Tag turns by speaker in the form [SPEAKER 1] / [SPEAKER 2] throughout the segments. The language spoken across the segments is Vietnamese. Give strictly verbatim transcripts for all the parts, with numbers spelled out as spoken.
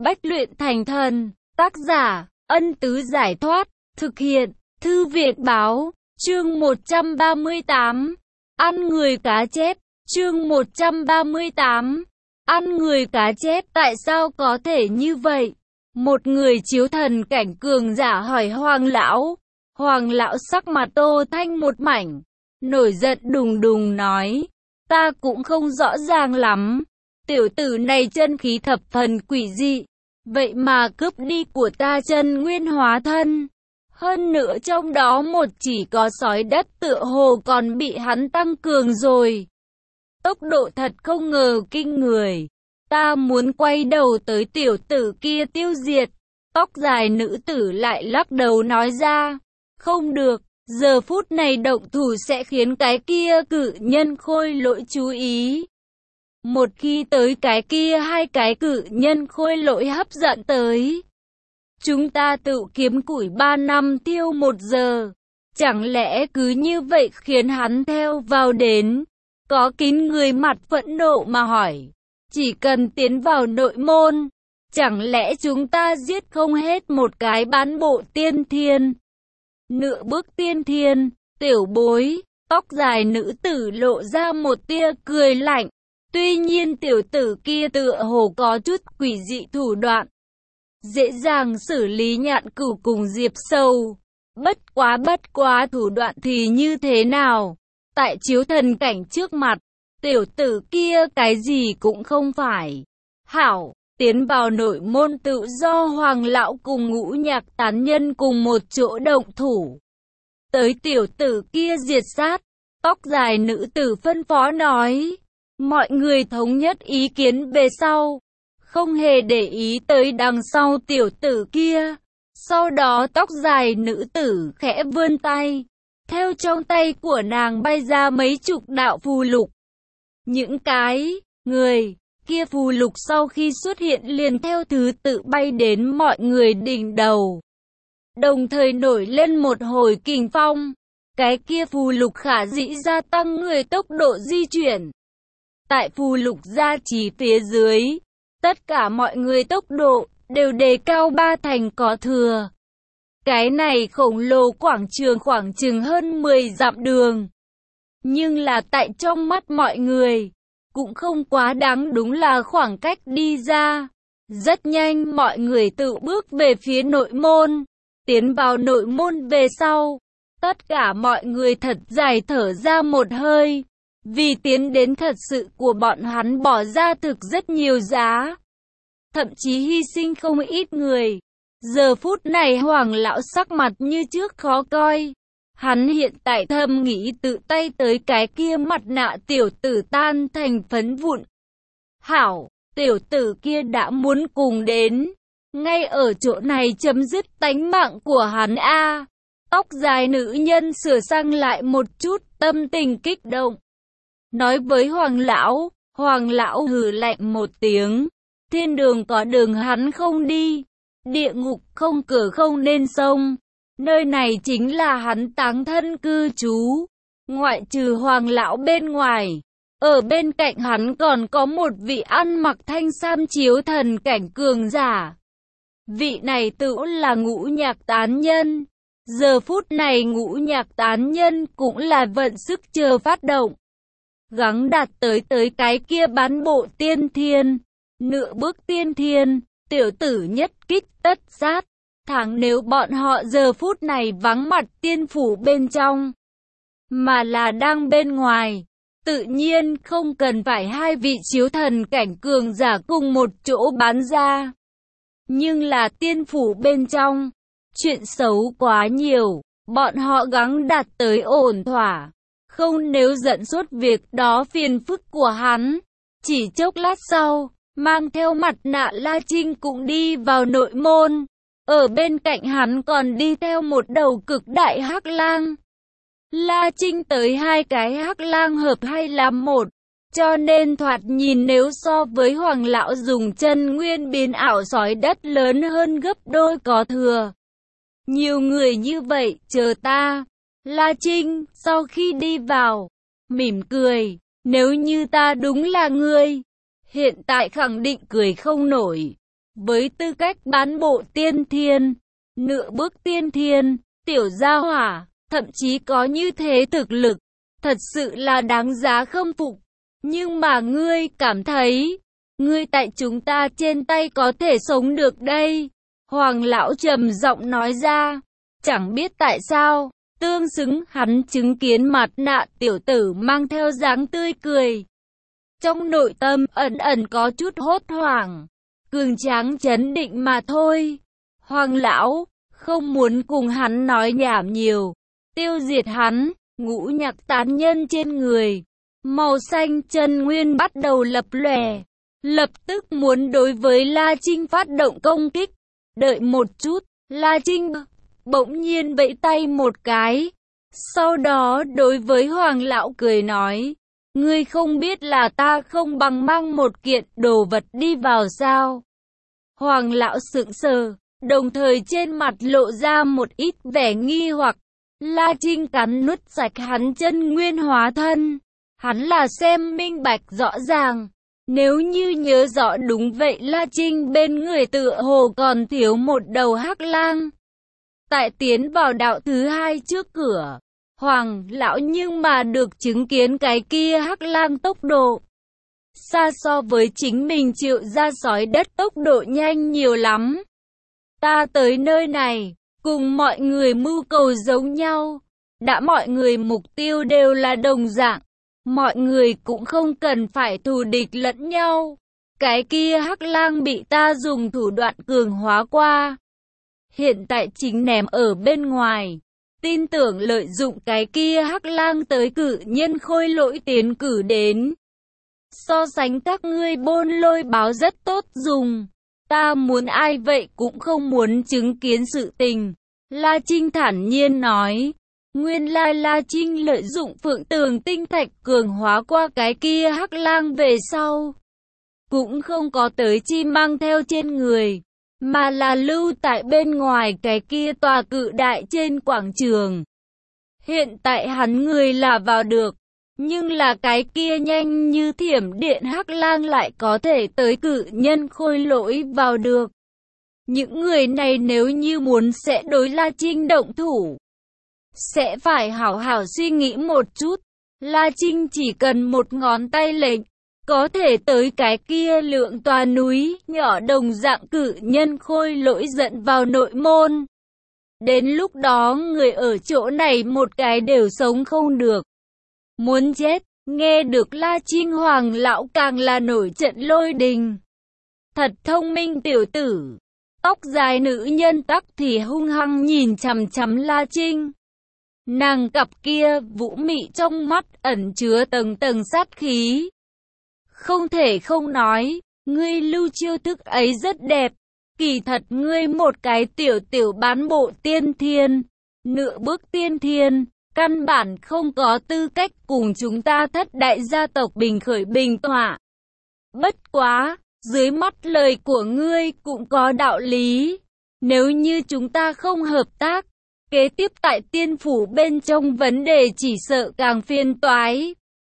[SPEAKER 1] Bách luyện thành thần. Tác giả, Ân Tứ Giải Thoát. Thực hiện, Thư Viện Báo. Chương một trăm ba mươi tám. Ăn người cá chép. Chương một trăm ba mươi tám. Ăn người cá chép. Tại sao có thể như vậy? Một người chiếu thần cảnh cường giả hỏi Hoàng lão. Hoàng lão sắc mặt tô thanh một mảnh, nổi giận đùng đùng nói, ta cũng không rõ ràng lắm. Tiểu tử này chân khí thập phần quỷ dị, vậy mà cướp đi của ta chân nguyên hóa thân. Hơn nữa trong đó một chỉ có sói đất tựa hồ còn bị hắn tăng cường rồi. Tốc độ thật không ngờ kinh người. Ta muốn quay đầu tới tiểu tử kia tiêu diệt. Tóc dài nữ tử lại lắc đầu nói ra, không được, giờ phút này động thủ sẽ khiến cái kia cự nhân khôi lỗi chú ý. Một khi tới cái kia hai cái cự nhân khôi lỗi hấp dẫn tới, chúng ta tự kiếm củi ba năm tiêu một giờ. Chẳng lẽ cứ như vậy khiến hắn theo vào đến? Có kín người mặt phẫn nộ mà hỏi, chỉ cần tiến vào nội môn, chẳng lẽ chúng ta giết không hết một cái bán bộ tiên thiên? Nửa bước tiên thiên, tiểu bối, tóc dài nữ tử lộ ra một tia cười lạnh. Tuy nhiên tiểu tử kia tựa hồ có chút quỷ dị thủ đoạn, dễ dàng xử lý Nhạn Cửu cùng Diệp Sâu. Bất quá bất quá thủ đoạn thì như thế nào? Tại chiếu thần cảnh trước mặt, tiểu tử kia cái gì cũng không phải. Hảo, tiến vào nội môn tự do Hoàng lão cùng Ngũ Nhạc tán nhân cùng một chỗ động thủ. Tới tiểu tử kia diệt sát. Tóc dài nữ tử phân phó nói. Mọi người thống nhất ý kiến về sau, không hề để ý tới đằng sau tiểu tử kia. Sau đó tóc dài nữ tử khẽ vươn tay, theo trong tay của nàng bay ra mấy chục đạo phù lục. Những cái người kia phù lục sau khi xuất hiện liền theo thứ tự bay đến mọi người đỉnh đầu, đồng thời nổi lên một hồi kình phong. Cái kia phù lục khả dĩ gia tăng người tốc độ di chuyển. Tại phù lục gia trì phía dưới, tất cả mọi người tốc độ đều đề cao ba thành có thừa. Cái này khổng lồ quảng trường khoảng chừng hơn mười dặm đường, nhưng là tại trong mắt mọi người cũng không quá đáng, đúng là khoảng cách đi ra. Rất nhanh mọi người tự bước về phía nội môn. Tiến vào nội môn về sau, tất cả mọi người thật dài thở ra một hơi. Vì tiến đến thật sự của bọn hắn bỏ ra thực rất nhiều giá, thậm chí hy sinh không ít người. Giờ phút này Hoàng lão sắc mặt như trước khó coi. Hắn hiện tại thầm nghĩ tự tay tới cái kia mặt nạ tiểu tử tan thành phấn vụn. Hảo, tiểu tử kia đã muốn cùng đến, ngay ở chỗ này chấm dứt tánh mạng của hắn a. À, tóc dài nữ nhân sửa sang lại một chút, tâm tình kích động, nói với Hoàng lão. Hoàng lão hừ lạnh một tiếng. Thiên đường có đường hắn không đi, địa ngục không cửa không nên sông. Nơi này chính là hắn táng thân cư trú. Ngoại trừ Hoàng lão bên ngoài, ở bên cạnh hắn còn có một vị ăn mặc thanh sam chiếu thần cảnh cường giả. Vị này tự là Ngũ Nhạc tán nhân. Giờ phút này Ngũ Nhạc tán nhân cũng là vận sức chờ phát động, gắng đạt tới tới cái kia bán bộ tiên thiên, nửa bước tiên thiên, tiểu tử nhất kích tất sát. Thẳng nếu bọn họ giờ phút này vắng mặt tiên phủ bên trong, mà là đang bên ngoài, tự nhiên không cần phải hai vị chiếu thần cảnh cường giả cùng một chỗ bán ra. Nhưng là tiên phủ bên trong, chuyện xấu quá nhiều, bọn họ gắng đạt tới ổn thỏa. Không nếu dẫn xuất việc đó phiền phức của hắn. Chỉ chốc lát sau, mang theo mặt nạ La Trinh cũng đi vào nội môn. Ở bên cạnh hắn còn đi theo một đầu cực đại hắc lang. La Trinh tới hai cái hắc lang hợp hay làm một, cho nên thoạt nhìn nếu so với Hoàng lão dùng chân nguyên biến ảo sói đất lớn hơn gấp đôi có thừa. Nhiều người như vậy, chờ ta. La Trinh sau khi đi vào, mỉm cười, nếu như ta đúng là ngươi, hiện tại khẳng định cười không nổi. Với tư cách bán bộ tiên thiên, nửa bước tiên thiên, tiểu gia hỏa, thậm chí có như thế thực lực, thật sự là đáng giá khâm phục. Nhưng mà ngươi cảm thấy, ngươi tại chúng ta trên tay có thể sống được đây. Hoàng lão trầm giọng nói ra, chẳng biết tại sao, tương xứng hắn chứng kiến mặt nạ tiểu tử mang theo dáng tươi cười. Trong nội tâm ẩn ẩn có chút hốt hoảng, cường tráng chấn định mà thôi. Hoàng lão không muốn cùng hắn nói nhảm nhiều, tiêu diệt hắn, ngũ nhạc tán nhân trên người. Màu xanh chân nguyên bắt đầu lập lòe, lập tức muốn đối với La Trinh phát động công kích. Đợi một chút, La Trinh bỗng nhiên vẫy tay một cái, sau đó đối với Hoàng lão cười nói, ngươi không biết là ta không bằng mang một kiện đồ vật đi vào sao? Hoàng lão sững sờ, đồng thời trên mặt lộ ra một ít vẻ nghi hoặc. La Trinh cắn nuốt sạch hắn chân nguyên hóa thân, hắn là xem minh bạch rõ ràng. Nếu như nhớ rõ đúng vậy, La Trinh bên người tựa hồ còn thiếu một đầu hắc lang. Tại tiến vào đạo thứ hai trước cửa, Hoàng lão nhưng mà được chứng kiến cái kia hắc lang tốc độ xa so với chính mình triệu ra sói đất tốc độ nhanh nhiều lắm. Ta tới nơi này, cùng mọi người mưu cầu giống nhau, đã mọi người mục tiêu đều là đồng dạng, mọi người cũng không cần phải thù địch lẫn nhau. Cái kia hắc lang bị ta dùng thủ đoạn cường hóa qua, hiện tại chính ném ở bên ngoài, tin tưởng lợi dụng cái kia hắc lang tới cử nhân khôi lỗi tiến cử đến. So sánh các ngươi bôn lôi báo rất tốt dùng, ta muốn ai vậy cũng không muốn chứng kiến sự tình. La Trinh thản nhiên nói, nguyên lai La Trinh lợi dụng phượng tường tinh thạch cường hóa qua cái kia hắc lang về sau, cũng không có tới chi mang theo trên người, mà là lưu tại bên ngoài cái kia tòa cự đại trên quảng trường. Hiện tại hắn người là vào được, nhưng là cái kia nhanh như thiểm điện hắc lang lại có thể tới cự nhân khôi lỗi vào được. Những người này nếu như muốn sẽ đối La Trinh động thủ, sẽ phải hảo hảo suy nghĩ một chút. La Trinh chỉ cần một ngón tay lệnh, có thể tới cái kia lượng tòa núi nhỏ đồng dạng cự nhân khôi lỗi dẫn vào nội môn. Đến lúc đó người ở chỗ này một cái đều sống không được. Muốn chết, nghe được La Trinh Hoàng lão càng là nổi trận lôi đình. Thật thông minh tiểu tử. Tóc dài nữ nhân tắc thì hung hăng nhìn chằm chằm La Trinh. Nàng cặp kia vũ mị trong mắt ẩn chứa tầng tầng sát khí. Không thể không nói, ngươi lưu chiêu thức ấy rất đẹp. Kỳ thật ngươi một cái tiểu tiểu bán bộ tiên thiên, nửa bước tiên thiên, căn bản không có tư cách cùng chúng ta thất đại gia tộc bình khởi bình tọa. Bất quá, dưới mắt lời của ngươi cũng có đạo lý. Nếu như chúng ta không hợp tác, kế tiếp tại tiên phủ bên trong vấn đề chỉ sợ càng phiền toái.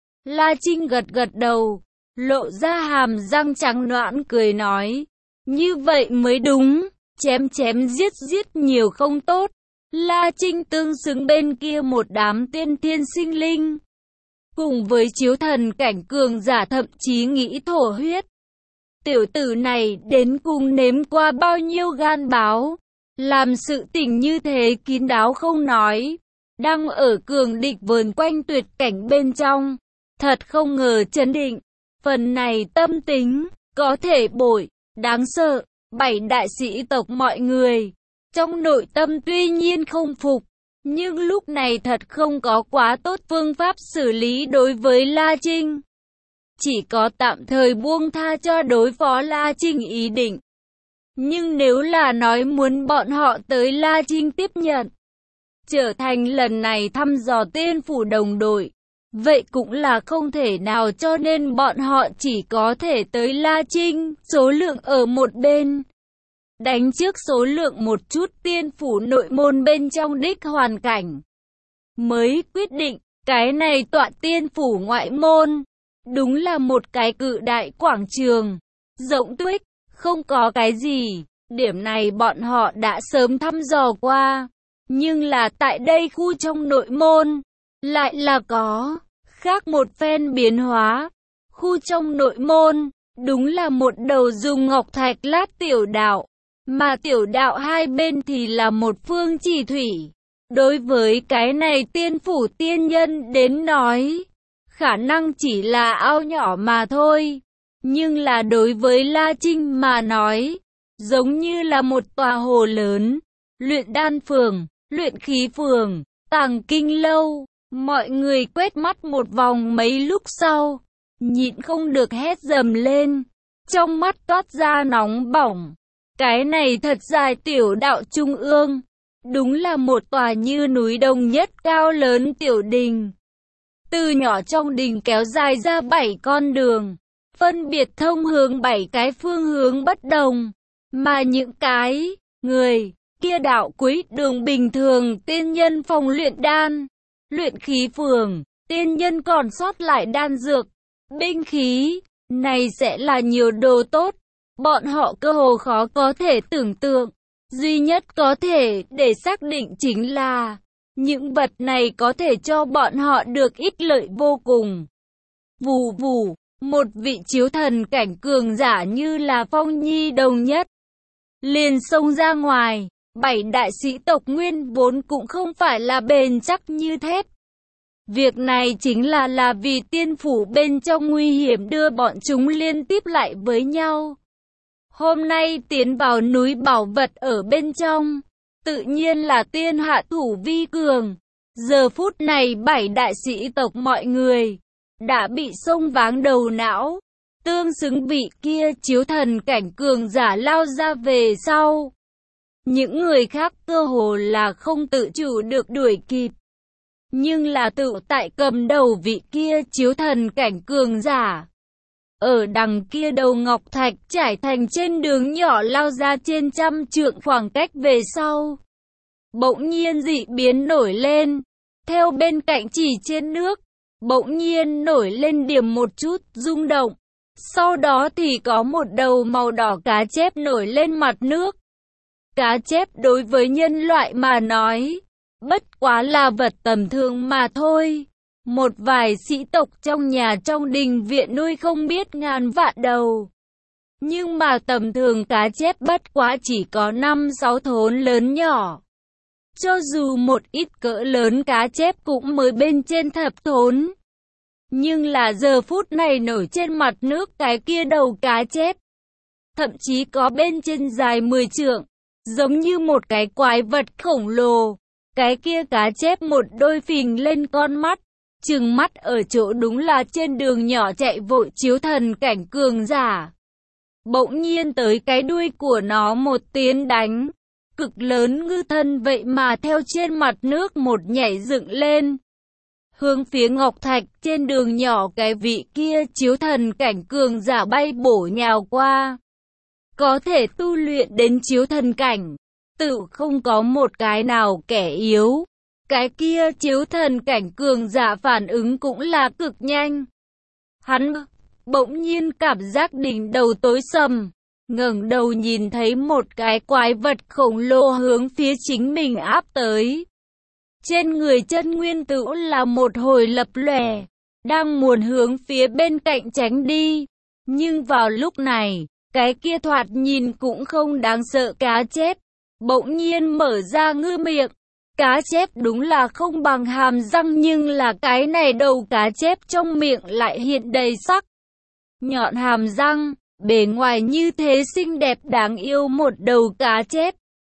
[SPEAKER 1] La Trinh gật gật đầu, lộ ra hàm răng trắng nõn cười nói, như vậy mới đúng, chém chém giết giết nhiều không tốt. La Trinh tương xứng bên kia một đám tiên thiên sinh linh, cùng với chiếu thần cảnh cường giả thậm chí nghĩ thổ huyết. Tiểu tử này đến cùng nếm qua bao nhiêu gan báo, làm sự tình như thế kín đáo không nói, đang ở cường địch vờn quanh tuyệt cảnh bên trong, thật không ngờ chấn định. Phần này tâm tính, có thể bội, đáng sợ. Bảy đại sĩ tộc mọi người, trong nội tâm tuy nhiên không phục, nhưng lúc này thật không có quá tốt phương pháp xử lý đối với La Trinh. Chỉ có tạm thời buông tha cho đối phó La Trinh ý định. Nhưng nếu là nói muốn bọn họ tới La Trinh tiếp nhận, trở thành lần này thăm dò tiên phủ đồng đội, vậy cũng là không thể nào, cho nên bọn họ chỉ có thể tới La Trinh, số lượng ở một bên. Đánh trước số lượng một chút tiên phủ nội môn bên trong đích hoàn cảnh. Mới quyết định, cái này tọa tiên phủ ngoại môn, đúng là một cái cự đại quảng trường, rộng tuếch, không có cái gì, điểm này bọn họ đã sớm thăm dò qua. Nhưng là tại đây khu trong nội môn, lại là có, khác một phen biến hóa. Khu trong nội môn, đúng là một đầu dùng ngọc thạch lát tiểu đạo, mà tiểu đạo hai bên thì là một phương chỉ thủy. Đối với cái này tiên phủ tiên nhân đến nói, khả năng chỉ là ao nhỏ mà thôi. Nhưng là đối với La Trinh mà nói, giống như là một tòa hồ lớn, luyện đan phường, luyện khí phường, tàng kinh lâu. Mọi người quét mắt một vòng mấy lúc sau, nhịn không được hét dầm lên, trong mắt toát ra nóng bỏng. Cái này thật dài tiểu đạo trung ương, đúng là một tòa như núi đồng nhất cao lớn tiểu đình. Từ nhỏ trong đình kéo dài ra bảy con đường, phân biệt thông hướng bảy cái phương hướng bất đồng, mà những cái người kia đạo cuối đường bình thường tiên nhân phòng luyện đan, luyện khí phường, tiên nhân còn sót lại đan dược, binh khí, này sẽ là nhiều đồ tốt, bọn họ cơ hồ khó có thể tưởng tượng. Duy nhất có thể để xác định chính là những vật này có thể cho bọn họ được ích lợi vô cùng. Vù vù, một vị chiếu thần cảnh cường giả như là Phong Nhi đồng nhất liền xông ra ngoài. Bảy đại sĩ tộc nguyên vốn cũng không phải là bền chắc như thép. Việc này chính là là vì tiên phủ bên trong nguy hiểm đưa bọn chúng liên tiếp lại với nhau. Hôm nay tiến vào núi bảo vật ở bên trong, tự nhiên là tiên hạ thủ vi cường. Giờ phút này bảy đại sĩ tộc mọi người đã bị xông váng đầu não, tương xứng vị kia chiếu thần cảnh cường giả lao ra về sau. Những người khác cơ hồ là không tự chủ được đuổi kịp. Nhưng là tự tại cầm đầu vị kia chiếu thần cảnh cường giả. Ở đằng kia đầu ngọc thạch trải thành trên đường nhỏ lao ra trên trăm trượng khoảng cách về sau. Bỗng nhiên dị biến nổi lên. Theo bên cạnh chỉ trên nước, bỗng nhiên nổi lên điểm một chút rung động. Sau đó thì có một đầu màu đỏ cá chép nổi lên mặt nước. Cá chép đối với nhân loại mà nói, bất quá là vật tầm thường mà thôi. Một vài sĩ tộc trong nhà trong đình viện nuôi không biết ngàn vạn đầu. Nhưng mà tầm thường cá chép bất quá chỉ có năm sáu thốn lớn nhỏ. Cho dù một ít cỡ lớn cá chép cũng mới bên trên thập thốn. Nhưng là giờ phút này nổi trên mặt nước cái kia đầu cá chép. Thậm chí có bên trên dài mười trượng. Giống như một cái quái vật khổng lồ. Cái kia cá chép một đôi phình lên con mắt. Trừng mắt ở chỗ đúng là trên đường nhỏ chạy vội chiếu thần cảnh cường giả. Bỗng nhiên tới cái đuôi của nó một tiếng đánh. Cực lớn ngư thân vậy mà theo trên mặt nước một nhảy dựng lên. Hướng phía ngọc thạch trên đường nhỏ cái vị kia chiếu thần cảnh cường giả bay bổ nhào qua. Có thể tu luyện đến chiếu thần cảnh, tự không có một cái nào kẻ yếu. Cái kia chiếu thần cảnh cường giả phản ứng cũng là cực nhanh. Hắn bỗng nhiên cảm giác đỉnh đầu tối sầm, ngẩng đầu nhìn thấy một cái quái vật khổng lồ hướng phía chính mình áp tới. Trên người chân nguyên tử là một hồi lập lòe, đang muốn hướng phía bên cạnh tránh đi. Nhưng vào lúc này, cái kia thoạt nhìn cũng không đáng sợ cá chép, bỗng nhiên mở ra ngư miệng. Cá chép đúng là không bằng hàm răng nhưng là cái này đầu cá chép trong miệng lại hiện đầy sắc. Nhọn hàm răng, bề ngoài như thế xinh đẹp đáng yêu một đầu cá chép.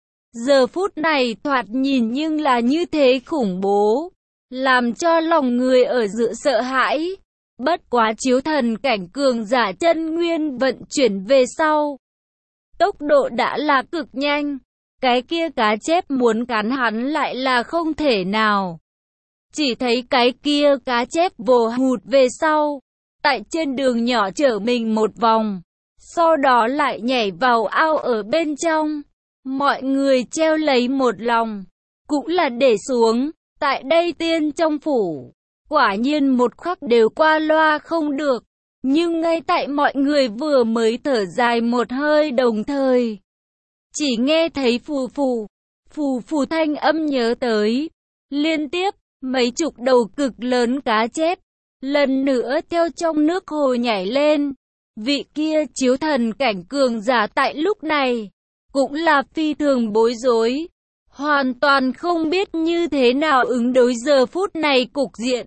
[SPEAKER 1] Giờ phút này thoạt nhìn nhưng là như thế khủng bố, làm cho lòng người ở giữa sợ hãi. Bất quá chiếu thần cảnh cường giả chân nguyên vận chuyển về sau. Tốc độ đã là cực nhanh. Cái kia cá chép muốn cắn hắn lại là không thể nào. Chỉ thấy cái kia cá chép vồ hụt về sau. Tại trên đường nhỏ chở mình một vòng. Sau đó lại nhảy vào ao ở bên trong. Mọi người treo lấy một lòng. Cũng là để xuống. Tại đây tiên trong phủ. Quả nhiên một khắc đều qua loa không được. Nhưng ngay tại mọi người vừa mới thở dài một hơi đồng thời, chỉ nghe thấy phù phù, phù phù thanh âm nhớ tới. Liên tiếp, mấy chục đầu cực lớn cá chép, lần nữa theo trong nước hồ nhảy lên. Vị kia chiếu thần cảnh cường giả tại lúc này, cũng là phi thường bối rối. Hoàn toàn không biết như thế nào ứng đối giờ phút này cục diện.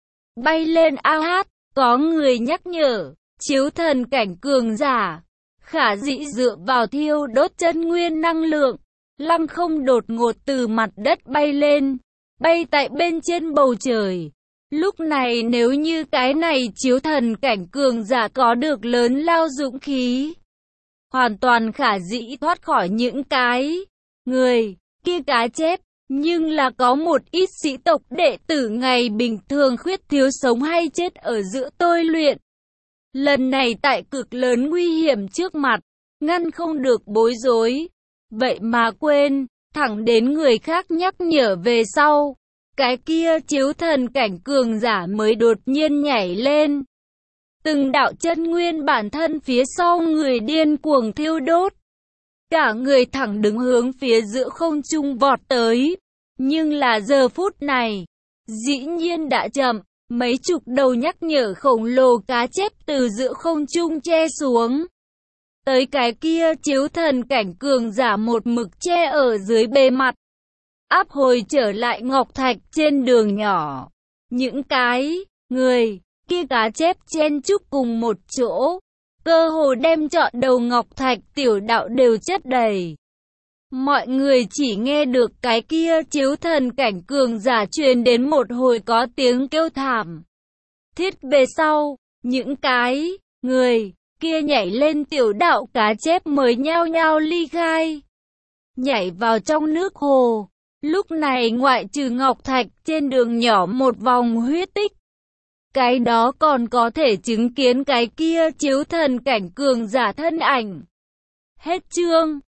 [SPEAKER 1] Bay lên a hát, có người nhắc nhở, chiếu thần cảnh cường giả, khả dĩ dựa vào thiêu đốt chân nguyên năng lượng, lăng không đột ngột từ mặt đất bay lên, bay tại bên trên bầu trời. Lúc này nếu như cái này chiếu thần cảnh cường giả có được lớn lao dũng khí, hoàn toàn khả dĩ thoát khỏi những cái người kia cá chép, nhưng là có một ít sĩ tộc đệ tử ngày bình thường khuyết thiếu sống hay chết ở giữa tôi luyện. Lần này tại cực lớn nguy hiểm trước mặt, ngăn không được bối rối, vậy mà quên, thẳng đến người khác nhắc nhở về sau. Cái kia chiếu thần cảnh cường giả mới đột nhiên nhảy lên. Từng đạo chân nguyên bản thân phía sau người điên cuồng thiêu đốt. Cả người thẳng đứng hướng phía giữa không trung vọt tới. Nhưng là giờ phút này, dĩ nhiên đã chậm. Mấy chục đầu nhắc nhở khổng lồ cá chép từ giữa không trung che xuống. Tới cái kia chiếu thần cảnh cường giả một mực che ở dưới bề mặt. Áp hồi trở lại ngọc thạch trên đường nhỏ. Những cái người kia cá chép chen chúc cùng một chỗ, cơ hồ đem trọn đầu ngọc thạch tiểu đạo đều chất đầy. Mọi người chỉ nghe được cái kia chiếu thần cảnh cường giả truyền đến một hồi có tiếng kêu thảm thiết về sau, những cái người kia nhảy lên tiểu đạo cá chép mới nhao nhao ly khai, nhảy vào trong nước hồ. Lúc này ngoại trừ ngọc thạch trên đường nhỏ một vòng huyết tích, cái đó còn có thể chứng kiến cái kia chiếu thần cảnh cường giả thân ảnh. Hết chương.